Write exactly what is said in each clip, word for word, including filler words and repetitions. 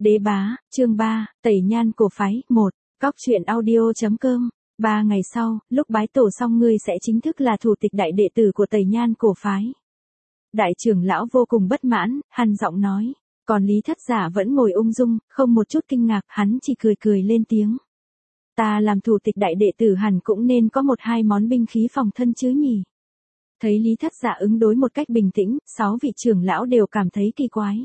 Đế bá, chương ba, tẩy nhan cổ phái, một, cóc truyện audio.com. Ba ngày sau, lúc bái tổ xong ngươi sẽ chính thức là thủ tịch đại đệ tử của tẩy nhan cổ phái. Đại trưởng lão vô cùng bất mãn, hằn giọng nói. Còn Lý Thất Giả vẫn ngồi ung dung, không một chút kinh ngạc, hắn chỉ cười cười lên tiếng. Ta làm thủ tịch đại đệ tử hẳn cũng nên có một hai món binh khí phòng thân chứ nhỉ. Thấy Lý Thất Giả ứng đối một cách bình tĩnh, sáu vị trưởng lão đều cảm thấy kỳ quái.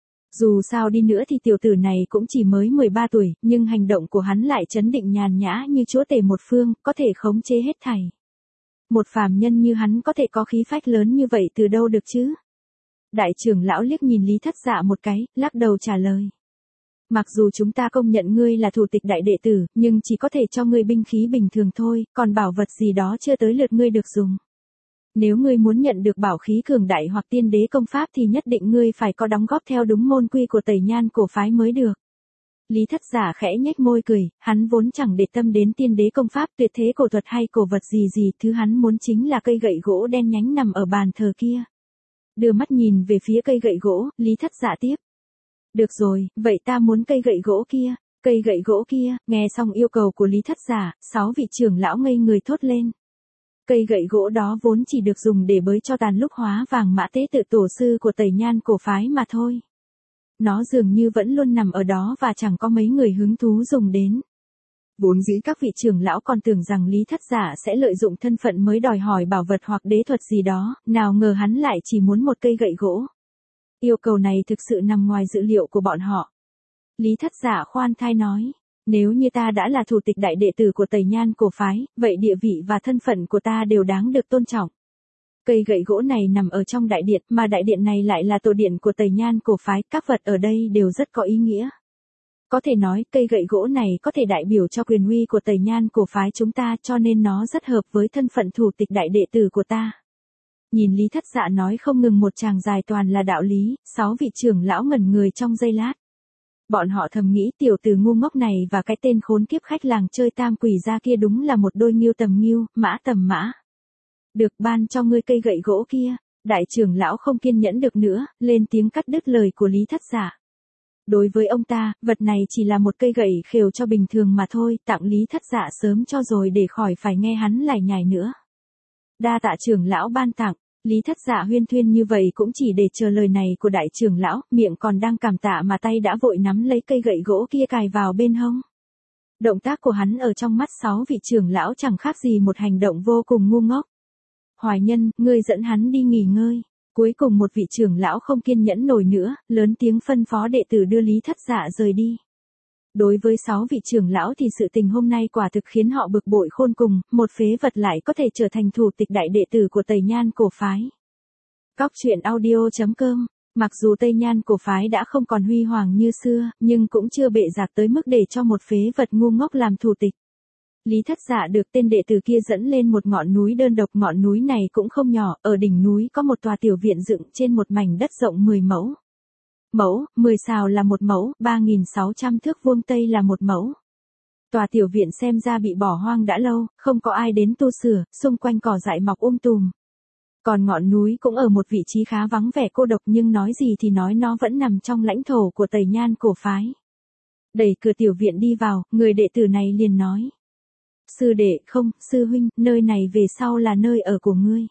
Dù sao đi nữa thì tiểu tử này cũng chỉ mới mười ba tuổi, nhưng hành động của hắn lại trấn định nhàn nhã như chúa tể một phương, có thể khống chế hết thảy. Một phàm nhân như hắn có thể có khí phách lớn như vậy từ đâu được chứ? Đại trưởng lão liếc nhìn Lý Thất Dạ một cái, lắc đầu trả lời. Mặc dù chúng ta công nhận ngươi là thủ tịch đại đệ tử, nhưng chỉ có thể cho ngươi binh khí bình thường thôi, còn bảo vật gì đó chưa tới lượt ngươi được dùng. Nếu ngươi muốn nhận được bảo khí cường đại hoặc tiên đế công pháp thì nhất định ngươi phải có đóng góp theo đúng môn quy của tẩy nhan cổ phái mới được. Lý Thất Giả khẽ nhếch môi cười, hắn vốn chẳng để tâm đến tiên đế công pháp tuyệt thế cổ thuật hay cổ vật gì gì, thứ hắn muốn chính là cây gậy gỗ đen nhánh nằm ở bàn thờ kia. Đưa mắt nhìn về phía cây gậy gỗ, Lý Thất Giả tiếp. Được rồi, vậy ta muốn cây gậy gỗ kia, cây gậy gỗ kia, nghe xong yêu cầu của Lý Thất Giả, sáu vị trưởng lão ngây người thốt lên. Cây gậy gỗ đó vốn chỉ được dùng để bới cho tàn lúc hóa vàng mã tế tự tổ sư của tẩy nhan cổ phái mà thôi. Nó dường như vẫn luôn nằm ở đó và chẳng có mấy người hứng thú dùng đến. Vốn dĩ các vị trưởng lão còn tưởng rằng Lý Thất Giả sẽ lợi dụng thân phận mới đòi hỏi bảo vật hoặc đế thuật gì đó, nào ngờ hắn lại chỉ muốn một cây gậy gỗ. Yêu cầu này thực sự nằm ngoài dự liệu của bọn họ. Lý Thất Giả khoan thai nói, nếu như ta đã là thủ tịch đại đệ tử của tẩy nhan cổ phái, vậy địa vị và thân phận của ta đều đáng được tôn trọng. Cây gậy gỗ này nằm ở trong đại điện, mà đại điện này lại là tổ điện của tẩy nhan cổ phái, các vật ở đây đều rất có ý nghĩa. Có thể nói, cây gậy gỗ này có thể đại biểu cho quyền uy của tẩy nhan cổ phái chúng ta, cho nên nó rất hợp với thân phận thủ tịch đại đệ tử của ta. Nhìn Lý Thất Dạ nói không ngừng một tràng dài toàn là đạo lý, sáu vị trưởng lão ngẩn người trong giây lát. Bọn họ thầm nghĩ tiểu tử ngu ngốc này và cái tên khốn kiếp khách làng chơi tam quỷ ra kia đúng là một đôi nghiêu tầm nghiêu, mã tầm mã. Được, ban cho ngươi cây gậy gỗ kia. Đại trưởng lão không kiên nhẫn được nữa, lên tiếng cắt đứt lời của Lý Thất Giả. Đối với ông ta, vật này chỉ là một cây gậy khều cho bình thường mà thôi, tặng Lý Thất Giả sớm cho rồi để khỏi phải nghe hắn lải nhải nữa. Đa tạ trưởng lão ban tặng. Lý Thất Giả huyên thuyên như vậy cũng chỉ để chờ lời này của đại trưởng lão, miệng còn đang cảm tạ mà tay đã vội nắm lấy cây gậy gỗ kia cài vào bên hông. Động tác của hắn ở trong mắt sáu vị trưởng lão chẳng khác gì một hành động vô cùng ngu ngốc. Hoài Nhân, ngươi dẫn hắn đi nghỉ ngơi. Cuối cùng một vị trưởng lão không kiên nhẫn nổi nữa, lớn tiếng phân phó đệ tử đưa Lý Thất Giả rời đi. Đối với sáu vị trưởng lão thì sự tình hôm nay quả thực khiến họ bực bội khôn cùng, một phế vật lại có thể trở thành thủ tịch đại đệ tử của tẩy nhan cổ phái. Cóc truyện audio.com. Mặc dù tây nhan cổ phái đã không còn huy hoàng như xưa, nhưng cũng chưa bệ rạc tới mức để cho một phế vật ngu ngốc làm thủ tịch. Lý Thất Giả được tên đệ tử kia dẫn lên một ngọn núi đơn độc, ngọn núi này cũng không nhỏ, ở đỉnh núi có một tòa tiểu viện dựng trên một mảnh đất rộng mười mẫu. Mẫu, mười sào là một mẫu, ba nghìn sáu trăm thước vuông tây là một mẫu. Tòa tiểu viện xem ra bị bỏ hoang đã lâu, không có ai đến tu sửa, xung quanh cỏ dại mọc um tùm. Còn ngọn núi cũng ở một vị trí khá vắng vẻ cô độc, nhưng nói gì thì nói nó vẫn nằm trong lãnh thổ của tẩy nhan cổ phái. Đẩy cửa tiểu viện đi vào, người đệ tử này liền nói. Sư đệ, không, sư huynh, nơi này về sau là nơi ở của ngươi.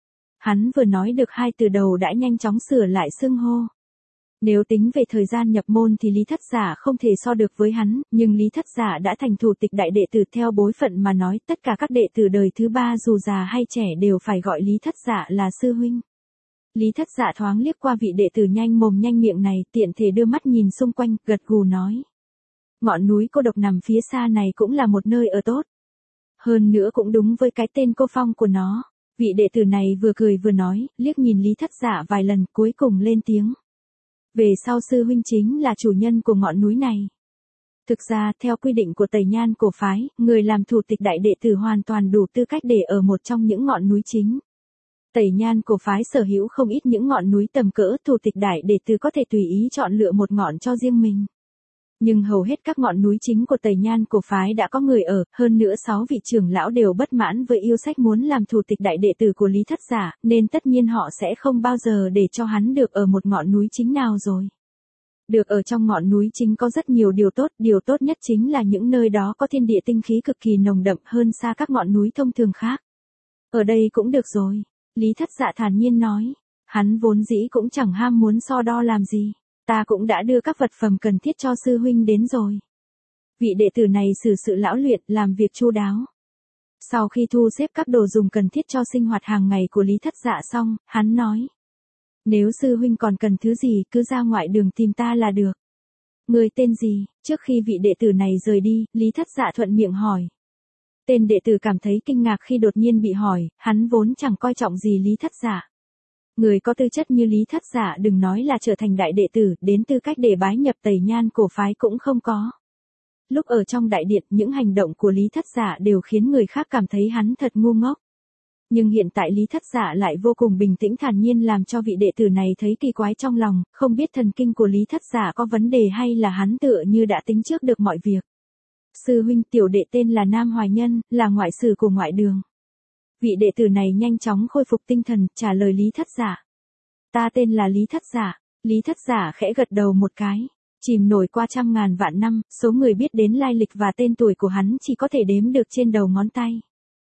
Hắn vừa nói được hai từ đầu đã nhanh chóng sửa lại xưng hô. Nếu tính về thời gian nhập môn thì Lý Thất Giả không thể so được với hắn, nhưng Lý Thất Giả đã thành thủ tịch đại đệ tử theo bối phận mà nói, tất cả các đệ tử đời thứ ba dù già hay trẻ đều phải gọi Lý Thất Giả là sư huynh. Lý Thất Giả thoáng liếc qua vị đệ tử nhanh mồm nhanh miệng này, tiện thể đưa mắt nhìn xung quanh, gật gù nói. Ngọn núi cô độc nằm phía xa này cũng là một nơi ở tốt. Hơn nữa cũng đúng với cái tên cô phong của nó. Vị đệ tử này vừa cười vừa nói, liếc nhìn Lý Thất Giả vài lần, cuối cùng lên tiếng. Về sau sư huynh chính là chủ nhân của ngọn núi này. Thực ra, theo quy định của tẩy nhan cổ phái, người làm thủ tịch đại đệ tử hoàn toàn đủ tư cách để ở một trong những ngọn núi chính. Tẩy nhan cổ phái sở hữu không ít những ngọn núi tầm cỡ, thủ tịch đại đệ tử có thể tùy ý chọn lựa một ngọn cho riêng mình. Nhưng hầu hết các ngọn núi chính của tẩy nhan cổ phái đã có người ở, hơn nữa sáu vị trưởng lão đều bất mãn với yêu sách muốn làm thủ tịch đại đệ tử của Lý Thất Giả, nên tất nhiên họ sẽ không bao giờ để cho hắn được ở một ngọn núi chính nào rồi. Được ở trong ngọn núi chính có rất nhiều điều tốt, điều tốt nhất chính là những nơi đó có thiên địa tinh khí cực kỳ nồng đậm hơn xa các ngọn núi thông thường khác. Ở đây cũng được rồi, Lý Thất Dạ thản nhiên nói. Hắn vốn dĩ cũng chẳng ham muốn so đo làm gì. Ta cũng đã đưa các vật phẩm cần thiết cho sư huynh đến rồi. Vị đệ tử này xử sự lão luyện, làm việc chu đáo. Sau khi thu xếp các đồ dùng cần thiết cho sinh hoạt hàng ngày của Lý Thất Dạ xong, hắn nói. Nếu sư huynh còn cần thứ gì, cứ ra ngoại đường tìm ta là được. Người tên gì? Trước khi vị đệ tử này rời đi, Lý Thất Dạ thuận miệng hỏi. Tên đệ tử cảm thấy kinh ngạc khi đột nhiên bị hỏi, hắn vốn chẳng coi trọng gì Lý Thất Dạ. Người có tư chất như Lý Thất Dạ đừng nói là trở thành đại đệ tử, đến tư cách để bái nhập Tây Nhan cổ phái cũng không có. Lúc ở trong đại điện, những hành động của Lý Thất Dạ đều khiến người khác cảm thấy hắn thật ngu ngốc. Nhưng hiện tại Lý Thất Dạ lại vô cùng bình tĩnh thản nhiên làm cho vị đệ tử này thấy kỳ quái trong lòng, không biết thần kinh của Lý Thất Dạ có vấn đề hay là hắn tựa như đã tính trước được mọi việc. Sư huynh, tiểu đệ tên là Nam Hoài Nhân, là ngoại sử của ngoại đường. Vị đệ tử này nhanh chóng khôi phục tinh thần, trả lời Lý Thất Dạ. Ta tên là Lý Thất Dạ. Lý Thất Dạ khẽ gật đầu một cái. Chìm nổi qua trăm ngàn vạn năm, số người biết đến lai lịch và tên tuổi của hắn chỉ có thể đếm được trên đầu ngón tay.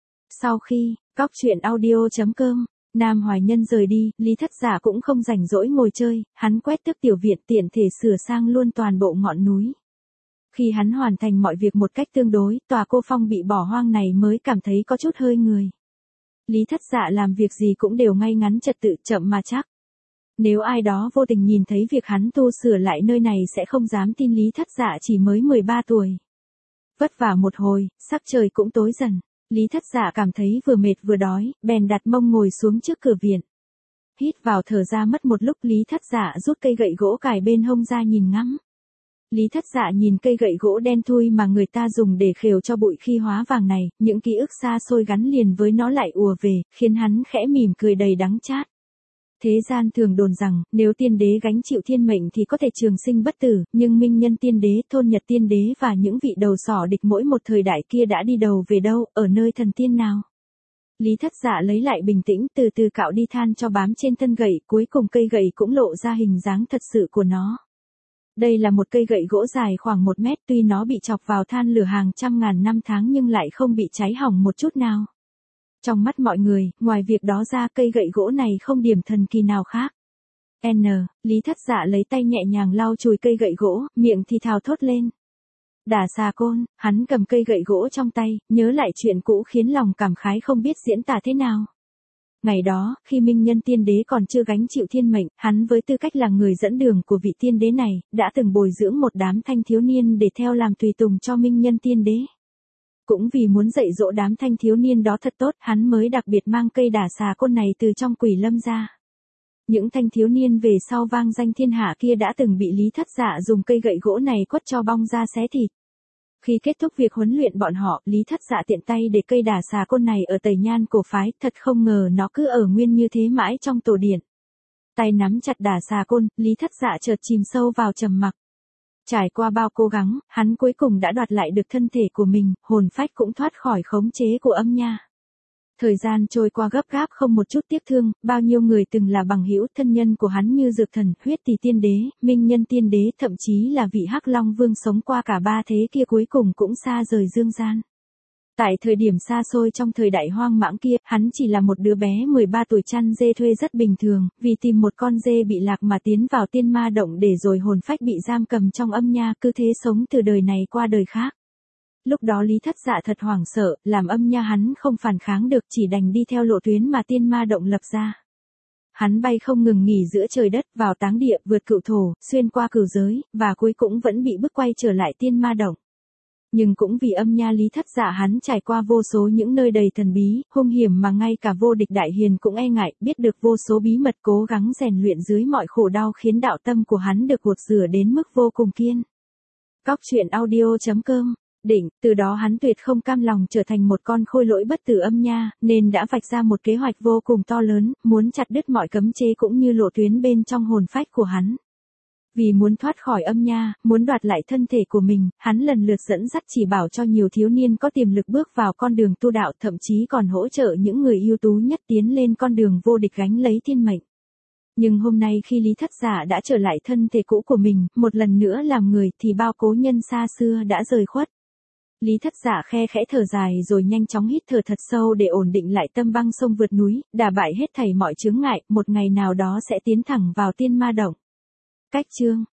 Sau khi, cóc truyện audio chấm com, Nam Hoài Nhân rời đi, Lý Thất Dạ cũng không rảnh rỗi ngồi chơi, hắn quét tước tiểu viện tiện thể sửa sang luôn toàn bộ ngọn núi. Khi hắn hoàn thành mọi việc một cách tương đối, tòa cô phong bị bỏ hoang này mới cảm thấy có chút hơi người. Lý Thất Dạ làm việc gì cũng đều ngay ngắn trật tự, chậm mà chắc. Nếu ai đó vô tình nhìn thấy việc hắn tu sửa lại nơi này sẽ không dám tin Lý Thất Dạ chỉ mới mười ba tuổi. Vất vả một hồi, sắc trời cũng tối dần. Lý Thất Dạ cảm thấy vừa mệt vừa đói, bèn đặt mông ngồi xuống trước cửa viện. Hít vào thở ra mất một lúc, Lý Thất Dạ rút cây gậy gỗ cài bên hông ra nhìn ngắm. Lý Thất Dạ nhìn cây gậy gỗ đen thui mà người ta dùng để khều cho bụi khi hóa vàng này, những ký ức xa xôi gắn liền với nó lại ùa về, khiến hắn khẽ mỉm cười đầy đắng chát. Thế gian thường đồn rằng, nếu tiên đế gánh chịu thiên mệnh thì có thể trường sinh bất tử, nhưng minh nhân tiên đế, thôn nhật tiên đế và những vị đầu sỏ địch mỗi một thời đại kia đã đi đầu về đâu, ở nơi thần tiên nào? Lý Thất Dạ lấy lại bình tĩnh, từ từ cạo đi than cho bám trên thân gậy, cuối cùng cây gậy cũng lộ ra hình dáng thật sự của nó. Đây là một cây gậy gỗ dài khoảng một mét, tuy nó bị chọc vào than lửa hàng trăm ngàn năm tháng nhưng lại không bị cháy hỏng một chút nào. Trong mắt mọi người, ngoài việc đó ra cây gậy gỗ này không điểm thần kỳ nào khác. N, Lý Thất Dạ lấy tay nhẹ nhàng lau chùi cây gậy gỗ, miệng thì thào thốt lên. Đả Xà Côn, hắn cầm cây gậy gỗ trong tay, nhớ lại chuyện cũ khiến lòng cảm khái không biết diễn tả thế nào. Ngày đó, khi minh nhân tiên đế còn chưa gánh chịu thiên mệnh, hắn với tư cách là người dẫn đường của vị tiên đế này, đã từng bồi dưỡng một đám thanh thiếu niên để theo làm tùy tùng cho minh nhân tiên đế. Cũng vì muốn dạy dỗ đám thanh thiếu niên đó thật tốt, hắn mới đặc biệt mang cây Đả Xà Côn này từ trong Quỷ Lâm ra. Những thanh thiếu niên về sau vang danh thiên hạ kia đã từng bị Lý Thất Dạ dùng cây gậy gỗ này quất cho bong ra xé thịt. Khi kết thúc việc huấn luyện bọn họ, Lý Thất Dạ tiện tay để cây Đả Xà Côn này ở Tây Nhan cổ phái, thật không ngờ nó cứ ở nguyên như thế mãi trong tổ điện. Tay nắm chặt Đả Xà Côn, Lý Thất Dạ chợt chìm sâu vào trầm mặc. Trải qua bao cố gắng, hắn cuối cùng đã đoạt lại được thân thể của mình, hồn phách cũng thoát khỏi khống chế của âm nha. Thời gian trôi qua gấp gáp không một chút tiếc thương, bao nhiêu người từng là bằng hữu thân nhân của hắn như Dược Thần, Huyết Tỳ Tiên Đế, Minh Nhân Tiên Đế, thậm chí là vị Hắc Long Vương sống qua cả ba thế kia cuối cùng cũng xa rời dương gian. Tại thời điểm xa xôi trong thời đại hoang mãng kia, hắn chỉ là một đứa bé mười ba tuổi chăn dê thuê rất bình thường, vì tìm một con dê bị lạc mà tiến vào tiên ma động để rồi hồn phách bị giam cầm trong âm nha, cứ thế sống từ đời này qua đời khác. Lúc đó Lý Thất Dạ thật hoảng sợ, làm âm nha hắn không phản kháng được, chỉ đành đi theo lộ tuyến mà tiên ma động lập ra. Hắn bay không ngừng nghỉ giữa trời đất, vào táng địa, vượt cựu thổ, xuyên qua cửu giới, và cuối cũng vẫn bị bức quay trở lại tiên ma động. Nhưng cũng vì âm nha Lý Thất Dạ hắn trải qua vô số những nơi đầy thần bí, hung hiểm mà ngay cả vô địch đại hiền cũng e ngại, biết được vô số bí mật, cố gắng rèn luyện dưới mọi khổ đau khiến đạo tâm của hắn được gột rửa đến mức vô cùng kiên. Cóc truyện audio chấm com Định, từ đó hắn tuyệt không cam lòng trở thành một con khôi lỗi bất tử âm nha, nên đã vạch ra một kế hoạch vô cùng to lớn, muốn chặt đứt mọi cấm chế cũng như lộ tuyến bên trong hồn phách của hắn. Vì muốn thoát khỏi âm nha, muốn đoạt lại thân thể của mình, hắn lần lượt dẫn dắt chỉ bảo cho nhiều thiếu niên có tiềm lực bước vào con đường tu đạo, thậm chí còn hỗ trợ những người ưu tú nhất tiến lên con đường vô địch gánh lấy thiên mệnh. Nhưng hôm nay khi Lý Thất Giả đã trở lại thân thể cũ của mình, một lần nữa làm người thì bao cố nhân xa xưa đã rời khuất. Lý Thất Giả khe khẽ thở dài rồi nhanh chóng hít thở thật sâu để ổn định lại tâm, băng sông vượt núi, đả bại hết thảy mọi chướng ngại, một ngày nào đó sẽ tiến thẳng vào tiên ma động. Cách chương